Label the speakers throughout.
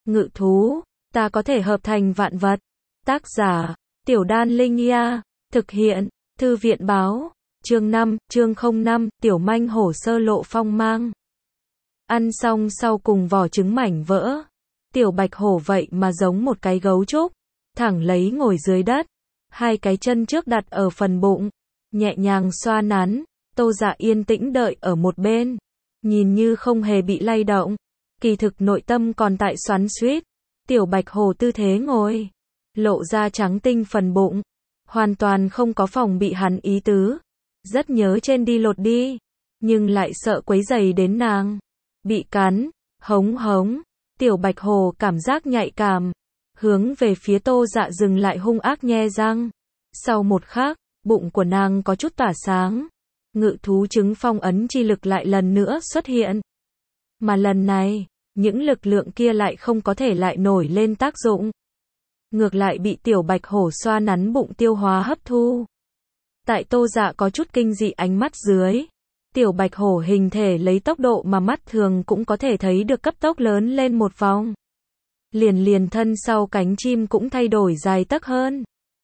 Speaker 1: Ngự thú, ta có thể hợp thành vạn vật. Tác giả, Tiểu Đan Linh Nha. Thực hiện, Thư viện báo. Chương 5, chương 05, Tiểu Manh hổ sơ lộ phong mang. Ăn xong sau cùng vỏ trứng mảnh vỡ. Tiểu bạch hổ vậy mà giống một cái gấu trúc. Thẳng lấy ngồi dưới đất. Hai cái chân trước đặt ở phần bụng. Nhẹ nhàng xoa nắn. Tô Dạ yên tĩnh đợi ở một bên. Nhìn như không hề bị lay động. Kỳ thực nội tâm còn tại xoắn xuýt. Tiểu bạch hổ tư thế ngồi. Lộ ra trắng tinh phần bụng. Hoàn toàn không có phòng bị hắn ý tứ. Rất nhớ trên đi lột đi. Nhưng lại sợ quấy rầy đến nàng. Bị cắn, hống hống. Tiểu bạch hổ cảm giác nhạy cảm. Hướng về phía Tô Dạ dừng lại hung ác nhe răng. Sau một khắc, bụng của nàng có chút tỏa sáng. Ngự thú trứng phong ấn chi lực lại lần nữa xuất hiện. Mà lần này, những lực lượng kia lại không có thể lại nổi lên tác dụng. Ngược lại bị tiểu bạch hổ xoa nắn bụng tiêu hóa hấp thu. Tại Tô Dạ có chút kinh dị ánh mắt dưới. Tiểu bạch hổ hình thể lấy tốc độ mà mắt thường cũng có thể thấy được cấp tốc lớn lên một vòng. Liền thân sau cánh chim cũng thay đổi dài tấc hơn.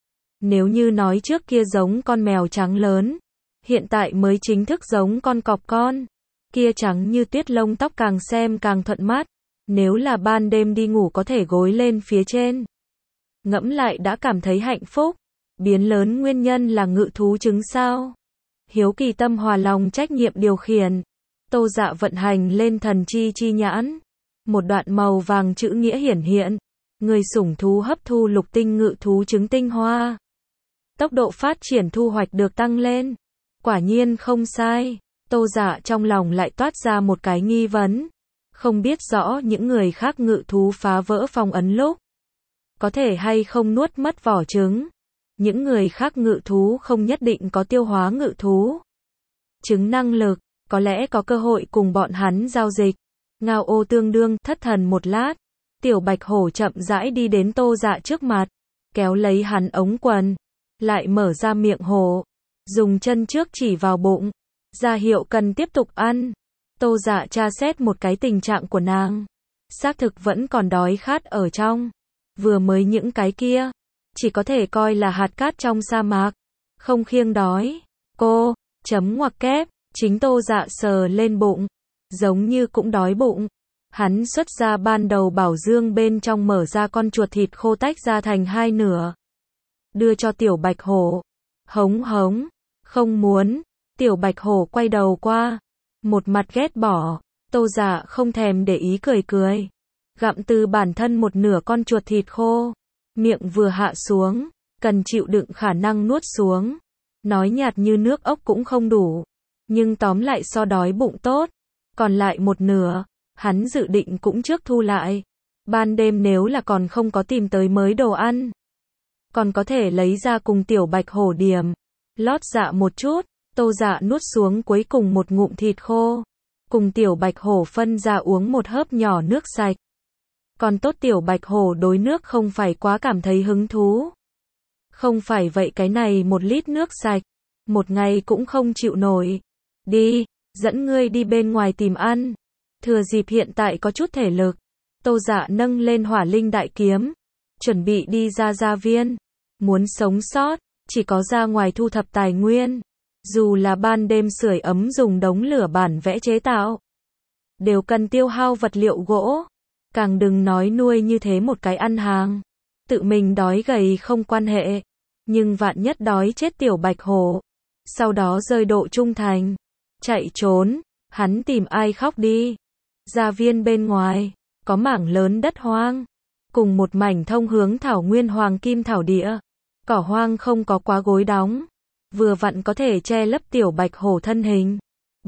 Speaker 1: Nếu như nói trước kia giống con mèo trắng lớn, hiện tại mới chính thức giống con cọp con. Kia trắng như tuyết lông tóc càng xem càng thuận mắt. Nếu là ban đêm đi ngủ có thể gối lên phía trên. Ngẫm lại đã cảm thấy hạnh phúc. Biến lớn nguyên nhân là ngự thú trứng sao? Hiếu kỳ tâm hòa lòng trách nhiệm điều khiển. Tô Dạ vận hành lên thần chi nhãn. Một đoạn màu vàng chữ nghĩa hiển hiện. Người sủng thú hấp thu lục tinh ngự thú trứng tinh hoa. Tốc độ phát triển thu hoạch được tăng lên. Quả nhiên không sai. Tô Dạ trong lòng lại toát ra một cái nghi vấn. Không biết rõ những người khác ngự thú phá vỡ phong ấn lúc. Có thể hay không nuốt mất vỏ trứng. Những người khác ngự thú không nhất định có tiêu hóa ngự thú trứng năng lực, có lẽ có cơ hội cùng bọn hắn giao dịch. Ngao ô tương đương, thất thần một lát. Tiểu bạch hổ chậm rãi đi đến Tô Dạ trước mặt. Kéo lấy hắn ống quần. Lại mở ra miệng hổ. Dùng chân trước chỉ vào bụng. Ra hiệu cần tiếp tục ăn. Tô Dạ tra xét một cái tình trạng của nàng. Xác thực vẫn còn đói khát ở trong. Vừa mới những cái kia. Chỉ có thể coi là hạt cát trong sa mạc. Không khiêng đói. Cô, chấm ngoặc kép. Chính Tô Dạ sờ lên bụng. Giống như cũng đói bụng. Hắn xuất ra ban đầu bảo dương bên trong mở ra con chuột thịt khô tách ra thành hai nửa. Đưa cho tiểu bạch hổ. Hống hống. Không muốn. Tiểu bạch hổ quay đầu qua. Một mặt ghét bỏ. Tô Dạ không thèm để ý cười cười. Gặm từ bản thân một nửa con chuột thịt khô. Miệng vừa hạ xuống. Cần chịu đựng khả năng nuốt xuống. Nói nhạt như nước ốc cũng không đủ. Nhưng tóm lại so đói bụng tốt. Còn lại một nửa. Hắn dự định cũng trước thu lại. Ban đêm nếu là còn không có tìm tới mới đồ ăn. Còn có thể lấy ra cùng tiểu bạch hổ điểm. Lót dạ một chút. Tô Dạ nuốt xuống cuối cùng một ngụm thịt khô. Cùng tiểu bạch hổ phân ra uống một hớp nhỏ nước sạch. Còn tốt tiểu bạch hổ đối nước không phải quá cảm thấy hứng thú. Không phải vậy cái này 1 lít nước sạch. Một ngày cũng không chịu nổi. Đi, dẫn ngươi đi bên ngoài tìm ăn. Thừa dịp hiện tại có chút thể lực. Tô Dạ nâng lên hỏa linh đại kiếm. Chuẩn bị đi ra gia viên. Muốn sống sót, chỉ có ra ngoài thu thập tài nguyên. Dù là ban đêm sưởi ấm dùng đống lửa bản vẽ chế tạo. Đều cần tiêu hao vật liệu gỗ. Càng đừng nói nuôi như thế một cái ăn hàng. Tự mình đói gầy không quan hệ. Nhưng vạn nhất đói chết tiểu bạch hổ. Sau đó rơi độ trung thành. Chạy trốn. Hắn tìm ai khóc đi. Gia viên bên ngoài. Có mảng lớn đất hoang. Cùng một mảnh thông hướng thảo nguyên hoàng kim thảo địa. Cỏ hoang không có quá gối đóng. Vừa vặn có thể che lấp tiểu bạch hổ thân hình.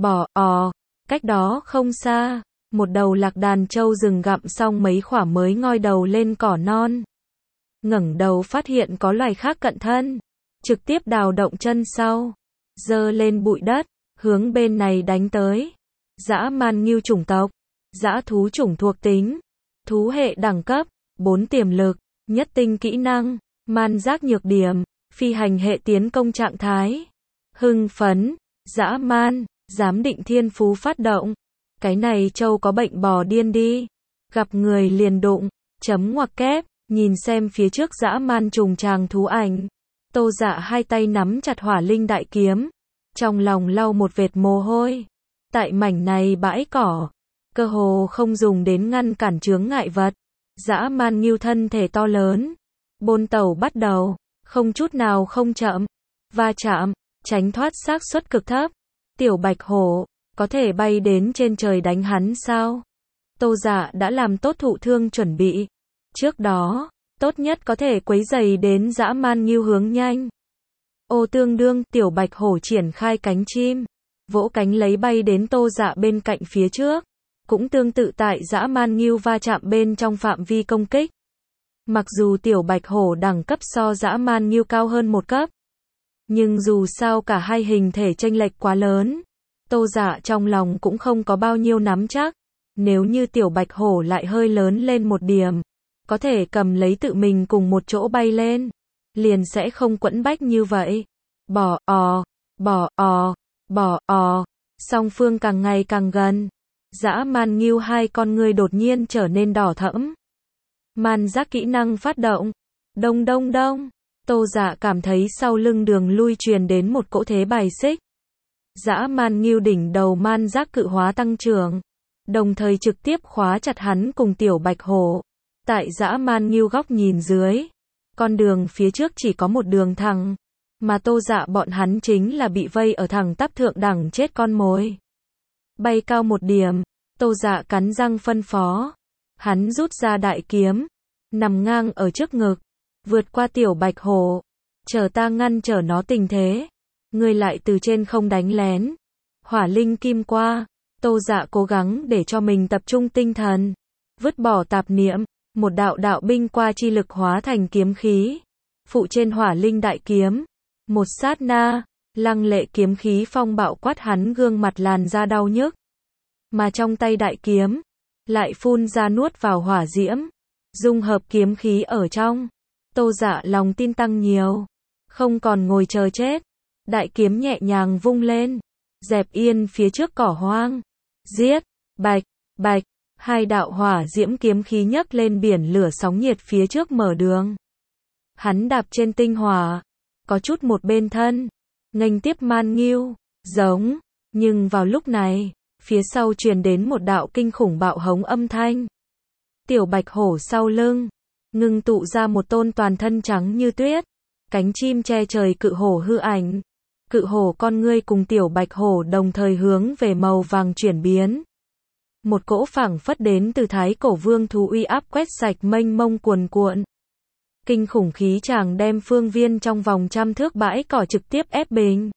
Speaker 1: Cách đó không xa. Một đầu lạc đàn trâu rừng gặm xong mấy khỏa mới ngoi đầu lên cỏ non. Ngẩng đầu phát hiện có loài khác cận thân. Trực tiếp đào động chân sau. Giơ lên bụi đất. Hướng bên này đánh tới. Dã man ngưu chủng tộc. Dã thú chủng thuộc tính. Thú hệ đẳng cấp. 4 tiềm lực. Nhất tinh kỹ năng. Man giác nhược điểm. Phi hành hệ tiến công trạng thái. Hưng phấn. Dã man. Giám định thiên phú phát động. Cái này trâu có bệnh bò điên đi. Gặp người liền đụng. Chấm ngoặc kép, nhìn xem phía trước dã man trùng tràng thú ảnh. Tô Dạ hai tay nắm chặt hỏa linh đại kiếm, trong lòng lau một vệt mồ hôi. Tại mảnh này bãi cỏ, cơ hồ không dùng đến ngăn cản chướng ngại vật. Dã man ngưu thân thể to lớn, bôn tẩu bắt đầu, không chút nào không chậm, va chạm, tránh thoát xác suất cực thấp. Tiểu bạch hổ, có thể bay đến trên trời đánh hắn sao? Tô Dạ đã làm tốt thụ thương chuẩn bị. Trước đó, tốt nhất có thể quấy rầy đến dã man ngưu hướng nhanh. Ô tương đương, tiểu bạch hổ triển khai cánh chim, vỗ cánh lấy bay đến Tô Dạ bên cạnh phía trước. Cũng tương tự tại dã man ngưu va chạm bên trong phạm vi công kích. Mặc dù tiểu bạch hổ đẳng cấp so dã man ngưu cao hơn một cấp, nhưng dù sao cả hai hình thể chênh lệch quá lớn, Tô Dạ trong lòng cũng không có bao nhiêu nắm chắc. Nếu như tiểu bạch hổ lại hơi lớn lên một điểm, có thể cầm lấy tự mình cùng một chỗ bay lên, liền sẽ không quẫn bách như vậy. Bỏ ò, song phương càng ngày càng gần. Dã man ngưu hai con ngươi đột nhiên trở nên đỏ thẫm. Man giác kỹ năng phát động. Đông đông đông. Tô Dạ cảm thấy sau lưng đường lui truyền đến một cỗ thế bài xích. Dã man ngưu đỉnh đầu man giác cự hóa tăng trưởng, đồng thời trực tiếp khóa chặt hắn cùng tiểu bạch hổ. Tại dã man ngưu góc nhìn dưới, con đường phía trước chỉ có một đường thẳng, mà Tô Dạ bọn hắn chính là bị vây ở thẳng tắp thượng đẳng chết con mồi. Bay cao một điểm, Tô Dạ cắn răng phân phó. Hắn rút ra đại kiếm, nằm ngang ở trước ngực, vượt qua tiểu bạch hổ. Chờ ta ngăn trở nó tình thế, ngươi lại từ trên không đánh lén. Hỏa linh kim qua, Tô Dạ cố gắng để cho mình tập trung tinh thần, vứt bỏ tạp niệm, một đạo đạo binh qua chi lực hóa thành kiếm khí, phụ trên hỏa linh đại kiếm. Một sát na, lăng lệ kiếm khí phong bạo quát hắn gương mặt làn da đau nhức. Mà trong tay đại kiếm, lại phun ra nuốt vào hỏa diễm, dung hợp kiếm khí ở trong. Tô Dạ lòng tin tăng nhiều, không còn ngồi chờ chết. Đại kiếm nhẹ nhàng vung lên, dẹp yên phía trước cỏ hoang. Giết, bạch, bạch, hai đạo hỏa diễm kiếm khí nhấc lên biển lửa sóng nhiệt phía trước mở đường. Hắn đạp trên tinh hỏa, có chút một bên thân, nghênh tiếp man ngưu, giống. Nhưng vào lúc này, phía sau truyền đến một đạo kinh khủng bạo hống âm thanh. Tiểu bạch hổ sau lưng, ngưng tụ ra một tôn toàn thân trắng như tuyết, cánh chim che trời cự hổ hư ảnh. Cự hổ con ngươi cùng tiểu bạch hổ đồng thời hướng về màu vàng chuyển biến. Một cỗ phảng phất đến từ thái cổ vương thú uy áp quét sạch mênh mông cuồn cuộn. Kinh khủng khí chàng đem phương viên trong vòng 100 thước bãi cỏ trực tiếp ép bình.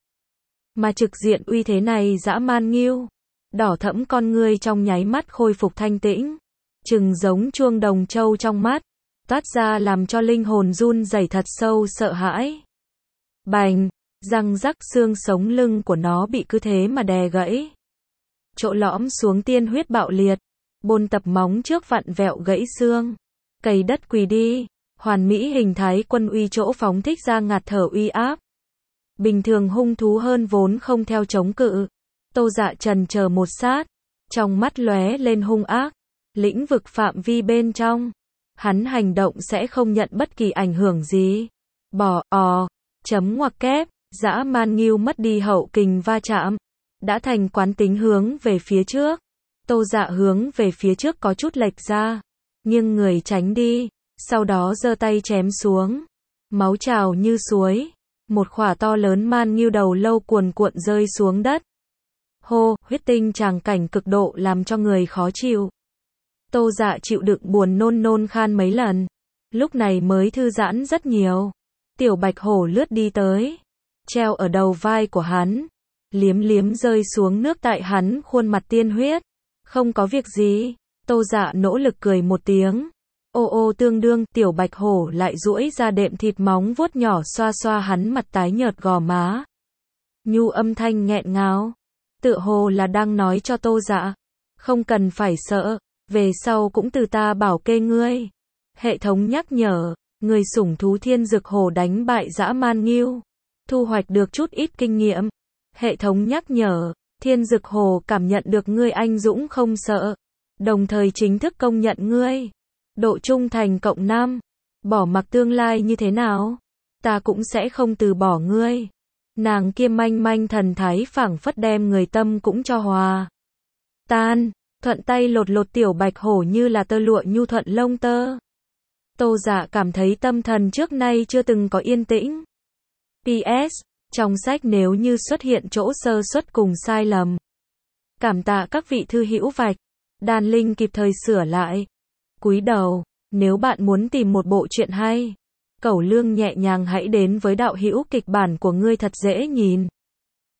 Speaker 1: Mà trực diện uy thế này dã man ngưu, đỏ thẫm con ngươi trong nháy mắt khôi phục thanh tĩnh, trừng giống chuông đồng châu trong mắt, toát ra làm cho linh hồn run rẩy thật sâu sợ hãi. Bành, răng rắc xương sống lưng của nó bị cứ thế mà đè gãy. Chỗ lõm xuống tiên huyết bạo liệt, bôn tập móng trước vặn vẹo gãy xương, cày đất quỳ đi. Hoàn mỹ hình thái quân uy chỗ phóng thích ra ngạt thở uy áp. Bình thường hung thú hơn vốn không theo chống cự. Tô Dạ chần chờ một sát, trong mắt lóe lên hung ác. Lĩnh vực phạm vi bên trong, hắn hành động sẽ không nhận bất kỳ ảnh hưởng gì. Bỏ ò, chấm ngoặc kép, dã man ngưu mất đi hậu kình va chạm, đã thành quán tính hướng về phía trước. Tô Dạ hướng về phía trước có chút lệch ra, nghiêng người tránh đi. Sau đó giơ tay chém xuống, máu trào như suối, một khỏa to lớn man ngưu đầu lâu cuồn cuộn rơi xuống đất. Hô, huyết tinh tràng cảnh cực độ làm cho người khó chịu. Tô Dạ chịu đựng buồn nôn khan mấy lần, lúc này mới thư giãn rất nhiều. Tiểu bạch hổ lướt đi tới, treo ở đầu vai của hắn, liếm liếm rơi xuống nước tại hắn khuôn mặt tiên huyết. Không có việc gì, Tô Dạ nỗ lực cười một tiếng. Ô ô tương đương, tiểu bạch hổ lại duỗi ra đệm thịt móng vuốt nhỏ xoa xoa hắn mặt tái nhợt gò má. Nhu âm thanh nghẹn ngào, tựa hồ là đang nói cho Tô Dạ, không cần phải sợ, về sau cũng từ ta bảo kê ngươi. Hệ thống nhắc nhở, người sủng thú thiên dực hổ đánh bại dã man ngưu, thu hoạch được chút ít kinh nghiệm. Hệ thống nhắc nhở, thiên dực hổ cảm nhận được ngươi anh dũng không sợ, đồng thời chính thức công nhận ngươi. Độ trung thành cộng 5. Bỏ mặc tương lai như thế nào? Ta cũng sẽ không từ bỏ ngươi. Nàng kia manh manh thần thái phảng phất đem người tâm cũng cho hòa tan, thuận tay lột lột tiểu bạch hổ như là tơ lụa nhu thuận lông tơ. Tô Dạ cảm thấy tâm thần trước nay chưa từng có yên tĩnh. PS, trong sách nếu như xuất hiện chỗ sơ suất cùng sai lầm, cảm tạ các vị thư hữu vạch. Đan Linh kịp thời sửa lại. Cúi đầu, nếu bạn muốn tìm một bộ truyện hay, Cẩu Lương nhẹ nhàng hãy đến với đạo hữu kịch bản của ngươi thật dễ nhìn.